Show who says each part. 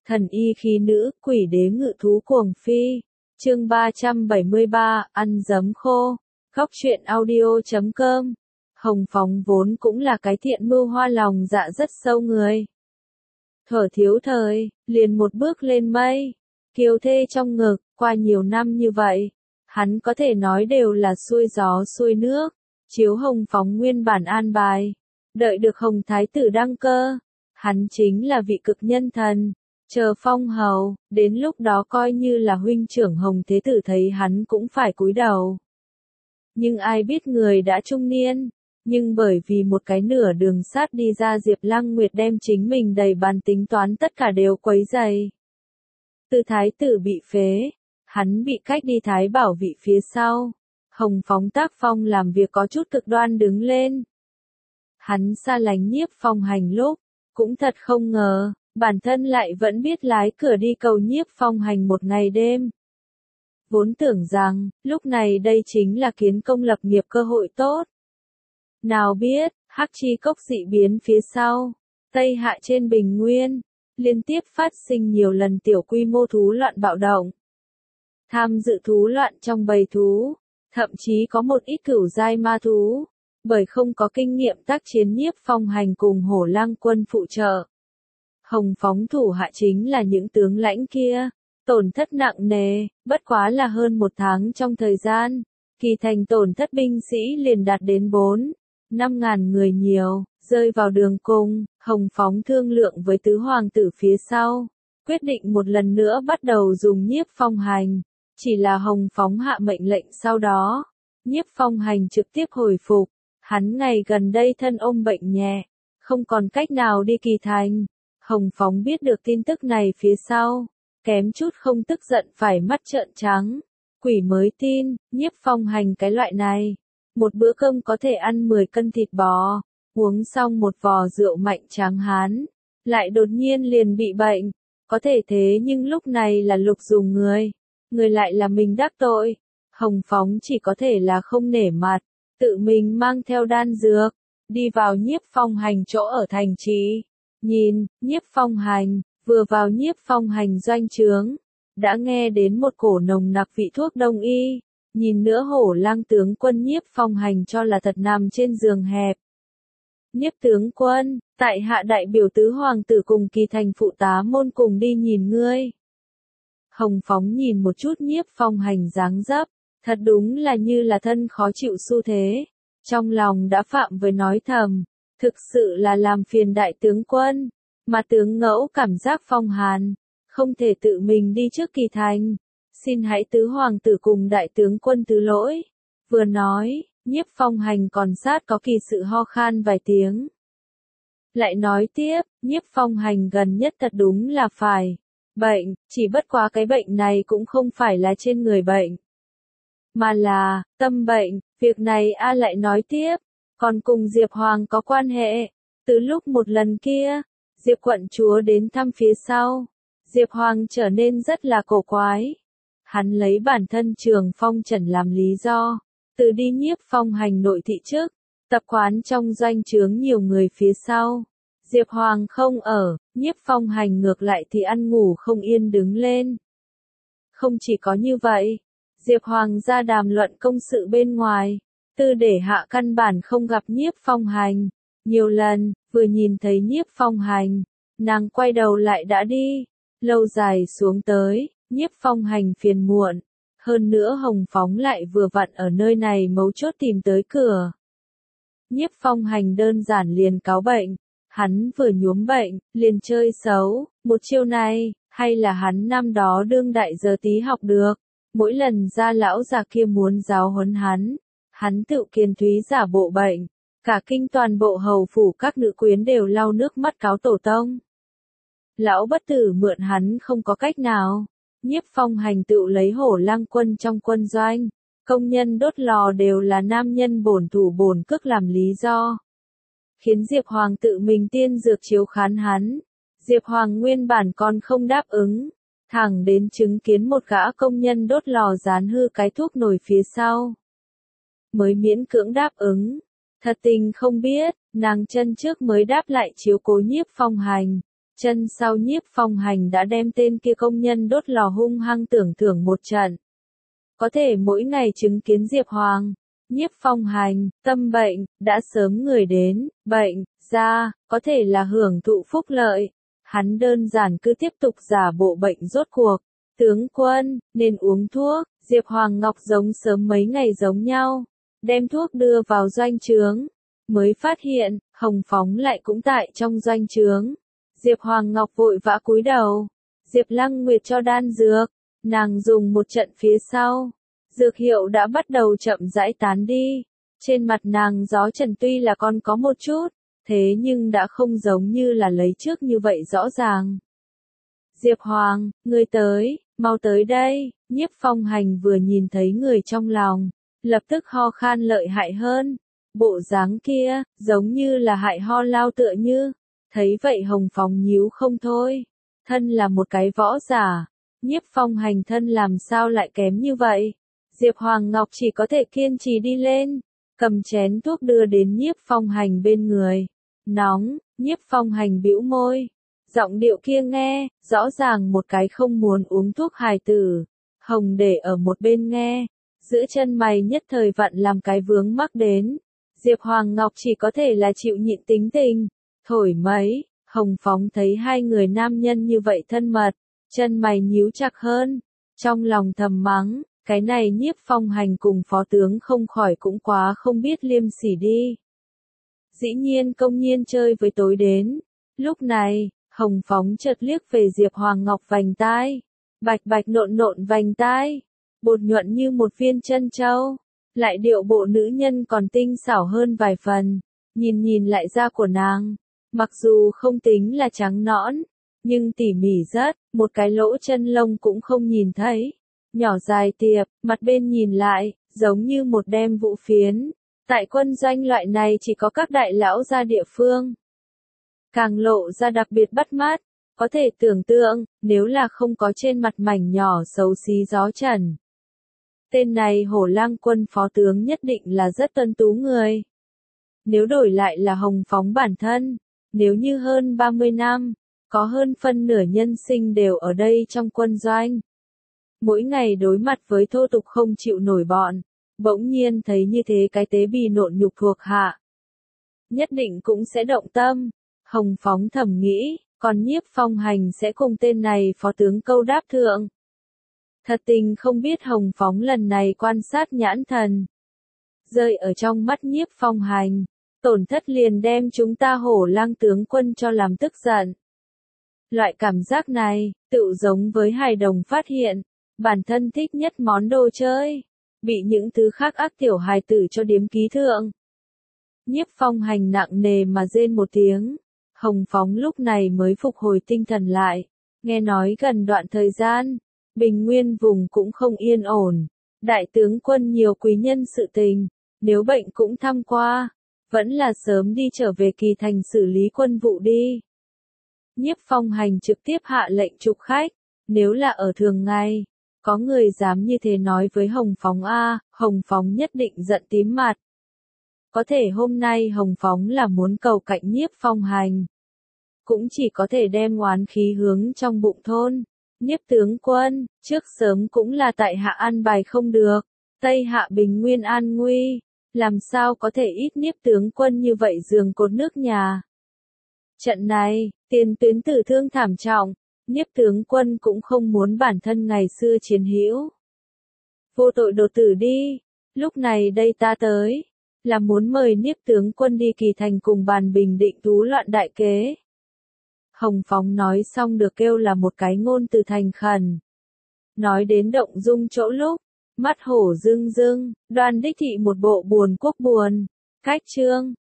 Speaker 1: Thần y khí nữ, quỷ đế ngự thú cuồng phi. Chương 373, ăn giấm khô. Góc truyện audio.com. Hồng Phóng vốn cũng là cái thiện mưu hoa lòng dạ rất sâu người. Thuở thiếu thời, liền một bước lên mây, kiều thê trong ngực, qua nhiều năm như vậy, hắn có thể nói đều là xuôi gió xuôi nước, chiếu Hồng Phóng nguyên bản an bài, đợi được Hồng Thái tử đăng cơ, hắn chính là vị cực nhân thần, chờ phong hầu, đến lúc đó coi như là huynh trưởng Hồng Thế tử thấy hắn cũng phải cúi đầu. Nhưng ai biết người đã trung niên, nhưng bởi vì một cái nửa đường sát đi ra Diệp Lăng Nguyệt đem chính mình đầy bàn tính toán tất cả đều quấy dày. Từ thái tử bị phế, hắn bị cách đi thái bảo vị phía sau, Hồng Phóng tác phong làm việc có chút cực đoan đứng lên. Hắn xa lánh Nhiếp Phong Hành lúc, cũng thật không ngờ, bản thân lại vẫn biết lái cửa đi cầu Nhiếp Phong Hành một ngày đêm. Vốn tưởng rằng, lúc này đây chính là kiến công lập nghiệp cơ hội tốt. Nào biết, Hắc Chi Cốc dị biến phía sau, Tây Hạ trên Bình Nguyên, liên tiếp phát sinh nhiều lần tiểu quy mô thú loạn bạo động. Tham dự thú loạn trong bầy thú, thậm chí có một ít cửu giai ma thú, bởi không có kinh nghiệm tác chiến Nhiếp Phong Hành cùng Hổ Lang quân phụ trợ. Hồng Phóng thủ hạ chính là những tướng lãnh kia, tổn thất nặng nề, bất quá là hơn một tháng trong thời gian, Kỳ Thành tổn thất binh sĩ liền đạt đến 4-5 ngàn người nhiều, rơi vào đường cùng, Hồng Phóng thương lượng với tứ hoàng tử phía sau, quyết định một lần nữa bắt đầu dùng Nhiếp Phong Hành, chỉ là Hồng Phóng hạ mệnh lệnh sau đó, Nhiếp Phong Hành trực tiếp hồi phục, hắn ngày gần đây thân ôm bệnh nhẹ, không còn cách nào đi Kỳ Thành. Hồng Phóng biết được tin tức này phía sau, kém chút không tức giận phải mắt trợn trắng. Quỷ mới tin, Nhiếp Phong Hành cái loại này, một bữa cơm có thể ăn 10 cân thịt bò, uống xong một vò rượu mạnh tráng hán, lại đột nhiên liền bị bệnh, có thể thế nhưng lúc này là lục dùng người lại là mình đắc tội. Hồng Phóng chỉ có thể là không nể mặt, tự mình mang theo đan dược, đi vào Nhiếp Phong Hành chỗ ở thành trì. Nhìn, Nhiếp Phong Hành, vừa vào Nhiếp Phong Hành doanh trướng, đã nghe đến một cổ nồng nặc vị thuốc đông y, nhìn nữa Hổ Lang tướng quân Nhiếp Phong Hành cho là thật nằm trên giường hẹp. Nhiếp tướng quân, tại hạ đại biểu tứ hoàng tử cùng Kỳ Thành phụ tá môn cùng đi nhìn ngươi. Hồng Phóng nhìn một chút Nhiếp Phong Hành dáng dấp, thật đúng là như là thân khó chịu xu thế, trong lòng đã phạm với nói thầm. Thực sự là làm phiền đại tướng quân, mà tướng ngẫu cảm giác phong hàn, không thể tự mình đi trước Kỳ Thành, xin hãy tứ hoàng tử cùng đại tướng quân thứ lỗi. Vừa nói, Nhiếp Phong Hành còn sát có kỳ sự ho khan vài tiếng. Lại nói tiếp, Nhiếp Phong Hành gần nhất thật đúng là phải bệnh, chỉ bất quá cái bệnh này cũng không phải là trên người bệnh, mà là tâm bệnh. Việc này lại nói tiếp, còn cùng Diệp Hoàng có quan hệ. Từ lúc một lần kia, Diệp quận chúa đến thăm phía sau, Diệp Hoàng trở nên rất là cổ quái. Hắn lấy bản thân Trường Phong Trần làm lý do, từ đi Nhiếp Phong Hành nội thị trước, tập quán trong doanh trướng nhiều người phía sau. Diệp Hoàng không ở, Nhiếp Phong Hành ngược lại thì ăn ngủ không yên đứng lên. Không chỉ có như vậy, Diệp Hoàng ra đàm luận công sự bên ngoài. Tư để hạ căn bản không gặp Nhiếp Phong Hành, nhiều lần, vừa nhìn thấy Nhiếp Phong Hành, nàng quay đầu lại đã đi, lâu dài xuống tới, Nhiếp Phong Hành phiền muộn, hơn nữa Hồng Phóng lại vừa vặn ở nơi này mấu chốt tìm tới cửa. Nhiếp Phong Hành đơn giản liền cáo bệnh, hắn vừa nhuốm bệnh, liền chơi xấu, một chiêu này, hay là hắn năm đó đương đại giờ tí học được, mỗi lần ra lão già kia muốn giáo huấn hắn tự kiên thúy giả bộ bệnh, cả kinh toàn bộ hầu phủ các nữ quyến đều lau nước mắt cáo tổ tông. Lão bất tử mượn hắn không có cách nào, Nhiếp Phong Hành tự lấy Hổ Lang quân trong quân doanh, công nhân đốt lò đều là nam nhân bổn thủ bổn cước làm lý do. Khiến Diệp Hoàng tự mình tiên dược chiếu khán hắn, Diệp Hoàng nguyên bản còn không đáp ứng, thẳng đến chứng kiến một gã công nhân đốt lò dán hư cái thuốc nổi phía sau. Mới miễn cưỡng đáp ứng, thật tình không biết, nàng chân trước mới đáp lại chiếu cố Nhiếp Phong Hành, Chân sau Nhiếp Phong Hành đã đem tên kia công nhân đốt lò hung hăng tưởng thưởng một trận. Có thể mỗi ngày chứng kiến Diệp Hoàng, Nhiếp Phong Hành, tâm bệnh, đã sớm người đến, bệnh, ra, có thể là hưởng thụ phúc lợi. Hắn đơn giản cứ tiếp tục giả bộ bệnh rốt cuộc. Tướng quân, nên uống thuốc, Diệp Hoàng Ngọc giống sớm mấy ngày giống nhau. Đem thuốc đưa vào doanh trướng. Mới phát hiện, Hồng Phóng lại cũng tại trong doanh trướng. Diệp Hoàng Ngọc vội vã cúi đầu. Diệp Lăng Nguyệt cho đan dược. Nàng dùng một trận phía sau. Dược hiệu đã bắt đầu chậm rãi tán đi. Trên mặt nàng gió trần tuy là còn có một chút, thế nhưng đã không giống như là lấy trước như vậy rõ ràng. Diệp Hoàng, ngươi tới, mau tới đây. Nhiếp Phong Hành vừa nhìn thấy người trong lòng, lập tức ho khan lợi hại hơn. Bộ dáng kia, giống như là hại ho lao tựa như. Thấy vậy Hồng Phóng nhíu không thôi. Thân là một cái võ giả, Nhiếp Phong Hành thân làm sao lại kém như vậy. Diệp Hoàng Ngọc chỉ có thể kiên trì đi lên, cầm chén thuốc đưa đến Nhiếp Phong Hành bên người. Nóng, Nhiếp Phong Hành bĩu môi. Giọng điệu kia nghe, rõ ràng một cái không muốn uống thuốc hài tử. Hồng để ở một bên nghe, giữa chân mày nhất thời vặn làm cái vướng mắc đến. Diệp Hoàng Ngọc chỉ có thể là chịu nhịn tính tình. Thổi mấy, Hồng Phóng thấy hai người nam nhân như vậy thân mật, chân mày nhíu chặt hơn. Trong lòng thầm mắng, cái này Nhiếp Phong Hành cùng phó tướng không khỏi cũng quá không biết liêm sỉ đi. Dĩ nhiên công nhiên chơi với tối đến. Lúc này, Hồng Phóng chợt liếc về Diệp Hoàng Ngọc vành tai. Bạch bạch nộn nộn vành tai. Bột nhuận như một viên trân châu. Lại điệu bộ nữ nhân còn tinh xảo hơn vài phần. Nhìn lại da của nàng. Mặc dù không tính là trắng nõn, nhưng tỉ mỉ rất, một cái lỗ chân lông cũng không nhìn thấy. Nhỏ dài tiệp, mặt bên nhìn lại, giống như một đem vũ phiến. Tại quân doanh loại này chỉ có các đại lão gia địa phương. Càng lộ ra đặc biệt bắt mắt, có thể tưởng tượng, nếu là không có trên mặt mảnh nhỏ xấu xí gió trần. Tên này Hổ Lang quân phó tướng nhất định là rất tuấn tú người. Nếu đổi lại là Hồng Phóng bản thân, nếu như hơn 30 năm, có hơn phân nửa nhân sinh đều ở đây trong quân doanh. Mỗi ngày đối mặt với thô tục không chịu nổi bọn, bỗng nhiên thấy như thế cái tế bì nộn nhục thuộc hạ. Nhất định cũng sẽ động tâm. Hồng Phóng thầm nghĩ, còn Nhiếp Phong Hành sẽ cùng tên này phó tướng câu đáp thượng. Thật tình không biết Hồng Phóng lần này quan sát nhãn thần. Rơi ở trong mắt Nhiếp Phong Hành, tổn thất liền đem chúng ta Hổ Lang tướng quân cho làm tức giận. Loại cảm giác này, tự giống với hài đồng phát hiện, bản thân thích nhất món đồ chơi, bị những thứ khác ác tiểu hài tử cho điếm ký thượng. Nhiếp Phong Hành nặng nề mà rên một tiếng, Hồng Phóng lúc này mới phục hồi tinh thần lại, nghe nói gần đoạn thời gian, Bình Nguyên vùng cũng không yên ổn, đại tướng quân nhiều quý nhân sự tình, nếu bệnh cũng thăm qua, vẫn là sớm đi trở về Kỳ Thành xử lý quân vụ đi. Nhiếp Phong Hành trực tiếp hạ lệnh trục khách, nếu là ở thường ngày, có người dám như thế nói với Hồng Phóng Hồng Phóng nhất định giận tím mặt. Có thể hôm nay Hồng Phóng là muốn cầu cạnh Nhiếp Phong Hành, cũng chỉ có thể đem oán khí hướng trong bụng thôn. Nhiếp tướng quân, trước sớm cũng là tại hạ an bài không được, Tây hạ bình nguyên an nguy, làm sao có thể ít Nhiếp tướng quân như vậy giường cột nước nhà. Trận này, tiền tuyến tử thương thảm trọng, Nhiếp tướng quân cũng không muốn bản thân ngày xưa chiến hữu. Vô tội đột tử đi, lúc này đây ta tới, là muốn mời Nhiếp tướng quân đi Kỳ Thành cùng bàn bình định thú loạn đại kế. Hồng Phóng nói xong được kêu là một cái ngôn từ thành khẩn. Nói đến động dung chỗ lúc, mắt hổ rưng rưng, Đoan Đích Thị một bộ buồn quốc buồn, cách chương.